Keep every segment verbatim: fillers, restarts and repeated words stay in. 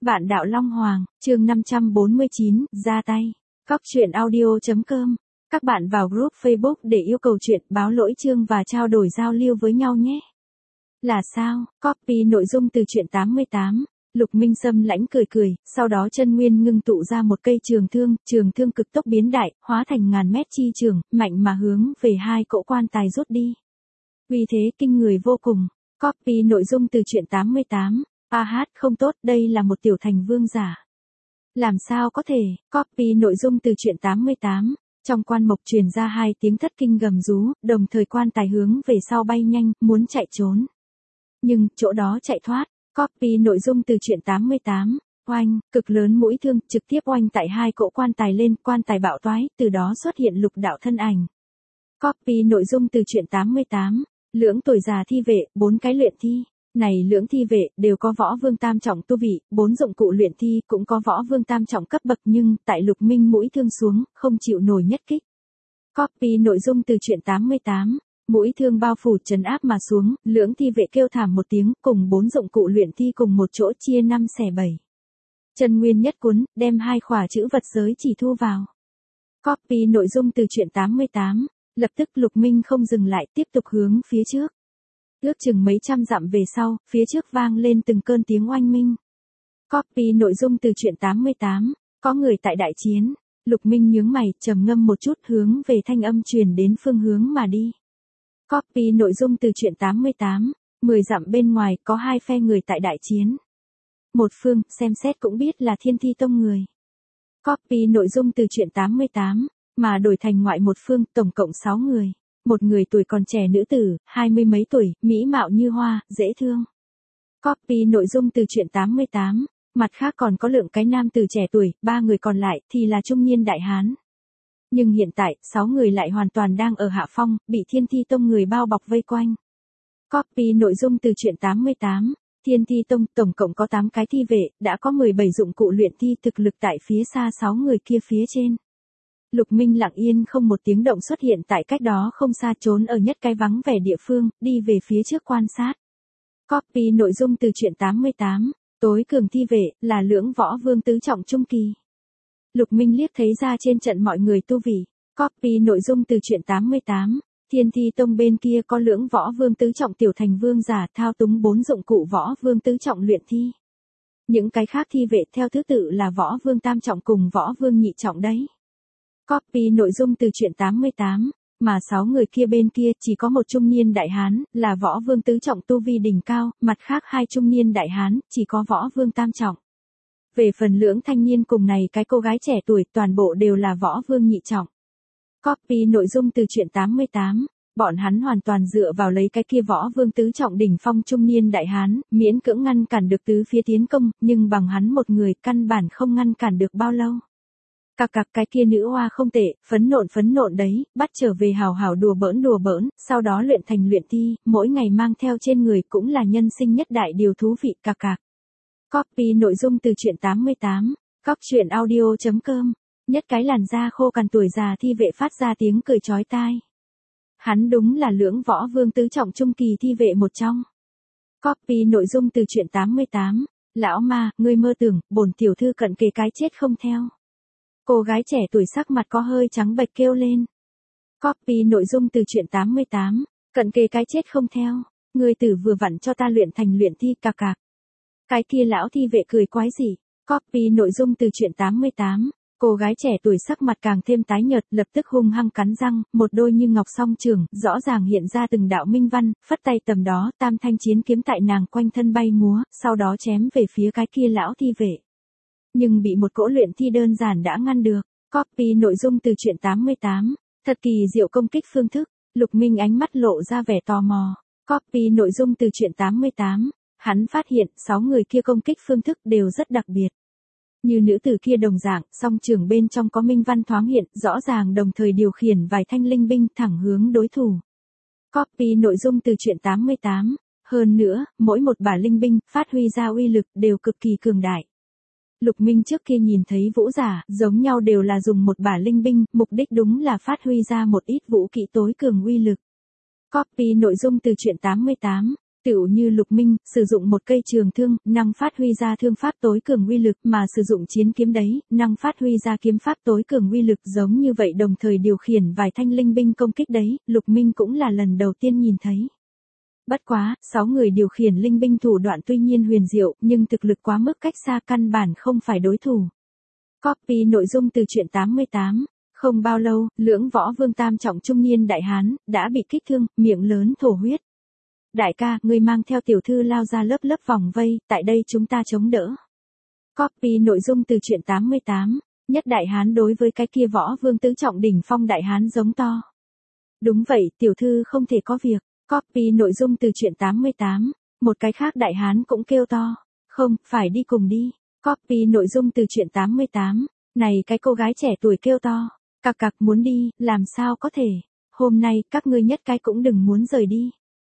Vạn Đạo Long Hoàng, chương năm trăm bốn mươi chín, ra tay. Cóc truyện audio chấm com. Các bạn vào group Facebook để yêu cầu chuyện, báo lỗi chương và trao đổi giao lưu với nhau nhé. Là sao? Copy nội dung từ truyện tám mươi tám. Lục Minh Sâm lãnh cười cười, sau đó chân nguyên ngưng tụ ra một cây trường thương, trường thương cực tốc biến đại, hóa thành ngàn mét chi trường, mạnh mà hướng về hai cỗ quan tài rút đi. Uy thế kinh người vô cùng. Copy nội dung từ truyện tám mươi tám. A hát không tốt, đây là một tiểu thành vương giả. Làm sao có thể? Copy nội dung từ truyện tám mươi tám. Trong quan mộc truyền ra hai tiếng thất kinh gầm rú, đồng thời quan tài hướng về sau bay nhanh, muốn chạy trốn. Nhưng, chỗ đó chạy thoát. Copy nội dung từ truyện tám mươi tám. Oanh, cực lớn mũi thương, trực tiếp oanh tại hai cỗ quan tài lên, quan tài bạo toái, từ đó xuất hiện lục đạo thân ảnh. Copy nội dung từ truyện tám mươi tám. Lưỡng tuổi già thi vệ, bốn cái luyện thi. Này lưỡng thi vệ, đều có võ vương tam trọng tu vị, bốn dụng cụ luyện thi cũng có võ vương tam trọng cấp bậc nhưng, tại Lục Minh mũi thương xuống, không chịu nổi nhất kích. Copy nội dung từ truyện tám mươi tám. Mũi thương bao phủ trấn áp mà xuống, lưỡng thi vệ kêu thảm một tiếng, cùng bốn dụng cụ luyện thi cùng một chỗ chia năm xẻ bảy. Chân nguyên nhất cuốn, đem hai khỏa chữ vật giới chỉ thu vào. Copy nội dung từ truyện tám mươi tám. Lập tức Lục Minh không dừng lại, tiếp tục hướng phía trước. Ước chừng mấy trăm dặm về sau, phía trước vang lên từng cơn tiếng oanh minh. Copy nội dung từ truyện tám mươi tám. Có người tại đại chiến. Lục Minh nhướng mày, trầm ngâm một chút hướng về thanh âm truyền đến phương hướng mà đi. Copy nội dung từ truyện tám mươi tám. Mười dặm bên ngoài có hai phe người tại đại chiến. Một phương, xem xét cũng biết là Thiên Thi Tông người. Copy nội dung từ truyện tám mươi tám. Mà đổi thành ngoại một phương, tổng cộng sáu người. Một người tuổi còn trẻ nữ tử, hai mươi mấy tuổi, mỹ mạo như hoa, dễ thương. Copy nội dung từ truyện tám mươi tám. Mặt khác còn có lượng cái nam tử trẻ tuổi, ba người còn lại thì là trung niên đại hán. Nhưng hiện tại, sáu người lại hoàn toàn đang ở hạ phong, bị Thiên Thi Tông người bao bọc vây quanh. Copy nội dung từ truyện tám mươi tám. Thiên Thi Tông tổng cộng có tám cái thi vệ, đã có mười bảy dụng cụ luyện thi, thực lực tại phía xa sáu người kia phía trên. Lục Minh lặng yên không một tiếng động xuất hiện tại cách đó không xa, trốn ở nhất cái vắng vẻ địa phương, đi về phía trước quan sát. Copy nội dung từ truyện tám mươi tám. Tối cường thi vệ, là lưỡng võ vương tứ trọng trung kỳ. Lục Minh liếc thấy ra trên trận mọi người tu vị. Copy nội dung từ truyện tám mươi tám. Thiên Thi Tông bên kia có lưỡng võ vương tứ trọng tiểu thành vương giả thao túng bốn dụng cụ võ vương tứ trọng luyện thi. Những cái khác thi vệ theo thứ tự là võ vương tam trọng cùng võ vương nhị trọng đấy. Copy nội dung từ truyện tám mươi tám. Mà sáu người kia bên kia chỉ có một trung niên đại hán, là võ vương tứ trọng tu vi đỉnh cao, mặt khác hai trung niên đại hán, chỉ có võ vương tam trọng. Về phần lưỡng thanh niên cùng này cái cô gái trẻ tuổi, toàn bộ đều là võ vương nhị trọng. Copy nội dung từ truyện tám mươi tám. Bọn hắn hoàn toàn dựa vào lấy cái kia võ vương tứ trọng đỉnh phong trung niên đại hán, miễn cưỡng ngăn cản được tứ phía tiến công, nhưng bằng hắn một người căn bản không ngăn cản được bao lâu. Cặc cặc, cái kia nữ hoa không tệ, phấn nộn phấn nộn đấy, bắt trở về hào hào đùa bỡn đùa bỡn, sau đó luyện thành luyện thi, mỗi ngày mang theo trên người cũng là nhân sinh nhất đại điều thú vị, cặc cặc. Copy nội dung từ truyện tám mươi tám. Cóc truyện audio chấm com. Nhất cái làn da khô cằn tuổi già thi vệ phát ra tiếng cười chói tai. Hắn đúng là lưỡng võ vương tứ trọng trung kỳ thi vệ một trong. Copy nội dung từ truyện tám mươi tám. Lão ma, ngươi mơ tưởng, bổn tiểu thư cận kề cái chết không theo. Cô gái trẻ tuổi sắc mặt có hơi trắng bệch kêu lên. Copy nội dung từ truyện tám mươi tám. Cận kề cái chết không theo. Ngươi tử vừa vặn cho ta luyện thành luyện thi, cạc cạc. Cái kia lão thi vệ cười quái gì. Copy nội dung từ truyện tám mươi tám. Cô gái trẻ tuổi sắc mặt càng thêm tái nhợt, lập tức hung hăng cắn răng, một đôi như ngọc song trường, rõ ràng hiện ra từng đạo minh văn, phất tay tầm đó, tam thanh chiến kiếm tại nàng quanh thân bay múa, sau đó chém về phía cái kia lão thi vệ. Nhưng bị một cỗ luyện thi đơn giản đã ngăn được. Copy nội dung từ truyện tám mươi tám. Thật kỳ diệu công kích phương thức. Lục Minh ánh mắt lộ ra vẻ tò mò. Copy nội dung từ truyện tám mươi tám. Hắn phát hiện sáu người kia công kích phương thức đều rất đặc biệt. Như nữ tử kia đồng dạng, song trường bên trong có minh văn thoáng hiện, rõ ràng đồng thời điều khiển vài thanh linh binh thẳng hướng đối thủ. Copy nội dung từ truyện tám mươi tám. Hơn nữa, mỗi một bả linh binh phát huy ra uy lực đều cực kỳ cường đại. Lục Minh trước kia nhìn thấy vũ giả, giống nhau đều là dùng một bả linh binh, mục đích đúng là phát huy ra một ít vũ kỹ tối cường uy lực. Copy nội dung từ truyện tám mươi tám. Tựu như Lục Minh, sử dụng một cây trường thương, năng phát huy ra thương pháp tối cường uy lực, mà sử dụng chiến kiếm đấy, năng phát huy ra kiếm pháp tối cường uy lực, giống như vậy đồng thời điều khiển vài thanh linh binh công kích đấy, Lục Minh cũng là lần đầu tiên nhìn thấy. Bất quá, sáu người điều khiển linh binh thủ đoạn tuy nhiên huyền diệu, nhưng thực lực quá mức cách xa, căn bản không phải đối thủ. Copy nội dung từ truyện tám mươi tám. Không bao lâu, Lưỡng Võ Vương tam trọng trung niên đại hán đã bị kích thương, miệng lớn thổ huyết. Đại ca, ngươi mang theo tiểu thư lao ra lớp lớp vòng vây, tại đây chúng ta chống đỡ. Copy nội dung từ truyện tám mươi tám. Nhất đại hán đối với cái kia Võ Vương tứ trọng đỉnh phong đại hán giống to. Đúng vậy, tiểu thư không thể có việc. Copy nội dung từ truyện tám mươi tám. Một cái khác đại hán cũng kêu to. Không, phải đi cùng đi. Copy nội dung từ truyện tám mươi tám. Này cái cô gái trẻ tuổi kêu to. Cặc cặc muốn đi, làm sao có thể. Hôm nay, các ngươi nhất cái cũng đừng muốn rời đi.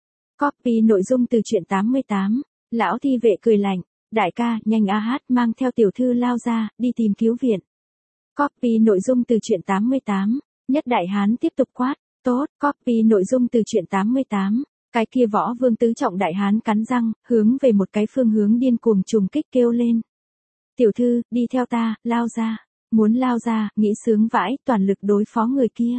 Copy nội dung từ truyện tám mươi tám. Lão thi vệ cười lạnh. Đại ca, nhanh a hát mang theo tiểu thư lao ra, đi tìm cứu viện. Copy nội dung từ truyện tám mươi tám. Nhất đại hán tiếp tục quát. Tốt, copy nội dung từ truyện tám mươi tám. Cái kia Võ Vương tứ trọng đại hán cắn răng, hướng về một cái phương hướng điên cuồng trùng kích kêu lên. Tiểu thư, đi theo ta, lao ra. Muốn lao ra, nghĩ sướng vãi, toàn lực đối phó người kia.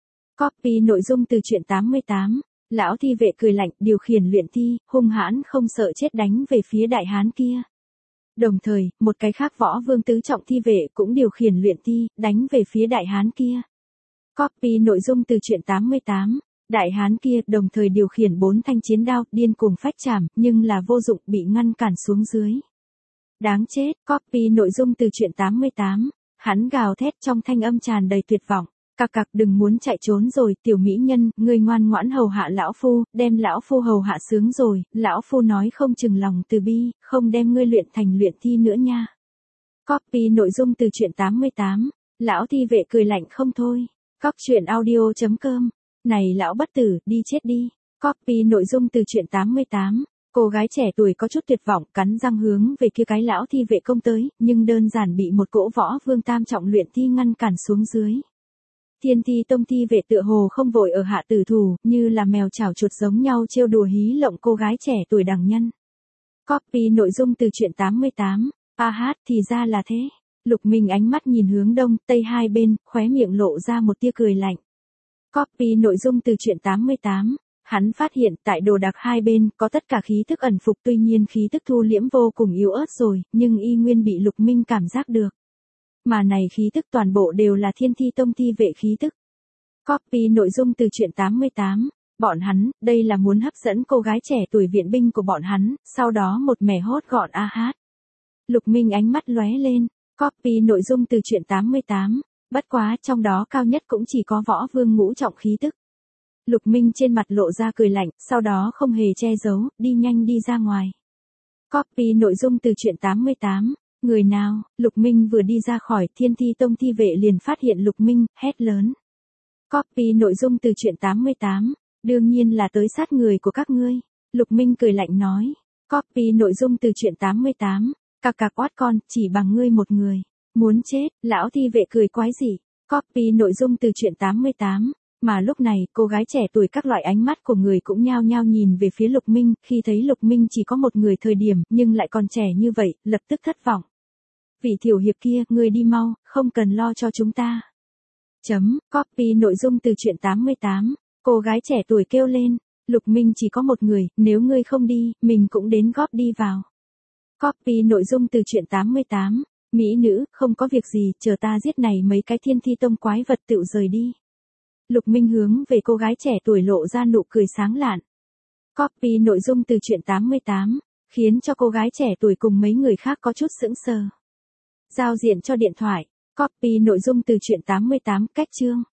Copy nội dung từ truyện tám mươi tám. Lão thi vệ cười lạnh, điều khiển luyện thi, hung hãn không sợ chết đánh về phía đại hán kia. Đồng thời, một cái khác Võ Vương tứ trọng thi vệ cũng điều khiển luyện thi, đánh về phía đại hán kia. Copy nội dung từ truyện tám mươi tám. Đại hán kia đồng thời điều khiển bốn thanh chiến đao, điên cuồng phách chạm, nhưng là vô dụng, bị ngăn cản xuống dưới. Đáng chết, copy nội dung từ truyện tám mươi tám. Hắn gào thét trong thanh âm tràn đầy tuyệt vọng. Cặc cặc đừng muốn chạy trốn rồi, tiểu mỹ nhân, ngươi ngoan ngoãn hầu hạ lão phu, đem lão phu hầu hạ sướng rồi, lão phu nói không chừng lòng từ bi, không đem ngươi luyện thành luyện thi nữa nha. Copy nội dung từ truyện tám mươi tám. Lão thi vệ cười lạnh không thôi. Cóc truyện audio chấm com. Này lão bất tử, đi chết đi. Copy nội dung từ truyện tám mươi tám. Cô gái trẻ tuổi có chút tuyệt vọng, cắn răng hướng về kia cái lão thi vệ công tới, nhưng đơn giản bị một cỗ Võ Vương tam trọng luyện thi ngăn cản xuống dưới. Thiên Thi Tông thi vệ tựa hồ không vội ở hạ tử thủ, như là mèo chảo chuột giống nhau trêu đùa hí lộng cô gái trẻ tuổi đằng nhân. Copy nội dung từ truyện tám mươi tám. A hát, thì ra là thế. Lục Minh ánh mắt nhìn hướng đông, tây hai bên, khóe miệng lộ ra một tia cười lạnh. Copy nội dung từ truyện tám mươi tám. Hắn phát hiện tại đồ đạc hai bên có tất cả khí thức ẩn phục, tuy nhiên khí thức thu liễm vô cùng yếu ớt rồi, nhưng y nguyên bị Lục Minh cảm giác được. Mà này khí thức toàn bộ đều là Thiên Thi Tông thi vệ khí thức. Copy nội dung từ truyện tám mươi tám. Bọn hắn, đây là muốn hấp dẫn cô gái trẻ tuổi viện binh của bọn hắn, sau đó một mẻ hốt gọn a hát. Lục Minh ánh mắt lóe lên. Copy nội dung từ truyện tám mươi tám. Bất quá trong đó cao nhất cũng chỉ có Võ Vương ngũ trọng khí tức. Lục Minh trên mặt lộ ra cười lạnh, sau đó không hề che giấu, đi nhanh đi ra ngoài. Copy nội dung từ truyện tám mươi tám. Người nào? Lục Minh vừa đi ra khỏi Thiên Thi Tông thi vệ liền phát hiện Lục Minh, hét lớn. Copy nội dung từ truyện tám mươi tám. Đương nhiên là tới sát người của các ngươi. Lục Minh cười lạnh nói. Copy nội dung từ truyện tám mươi tám. Cặc cặc oát con, chỉ bằng ngươi một người. Muốn chết, lão thi vệ cười quái gì. Copy nội dung từ truyện tám mươi tám. Mà lúc này, cô gái trẻ tuổi các loại ánh mắt của người cũng nhao nhao nhìn về phía Lục Minh, khi thấy Lục Minh chỉ có một người thời điểm, nhưng lại còn trẻ như vậy, lập tức thất vọng. Vị tiểu hiệp kia, người đi mau, không cần lo cho chúng ta. Chấm, copy nội dung từ truyện tám mươi tám. Cô gái trẻ tuổi kêu lên, Lục Minh chỉ có một người, nếu ngươi không đi, mình cũng đến góp đi vào. Copy nội dung từ truyện tám mươi tám. Mỹ nữ, không có việc gì, chờ ta giết này mấy cái Thiên Thi Tông quái vật tựu rời đi. Lục Minh hướng về cô gái trẻ tuổi lộ ra nụ cười sáng lạn. Copy nội dung từ truyện tám mươi tám, khiến cho cô gái trẻ tuổi cùng mấy người khác có chút sững sờ. Giao diện cho điện thoại. Copy nội dung từ truyện tám mươi tám, cách chương.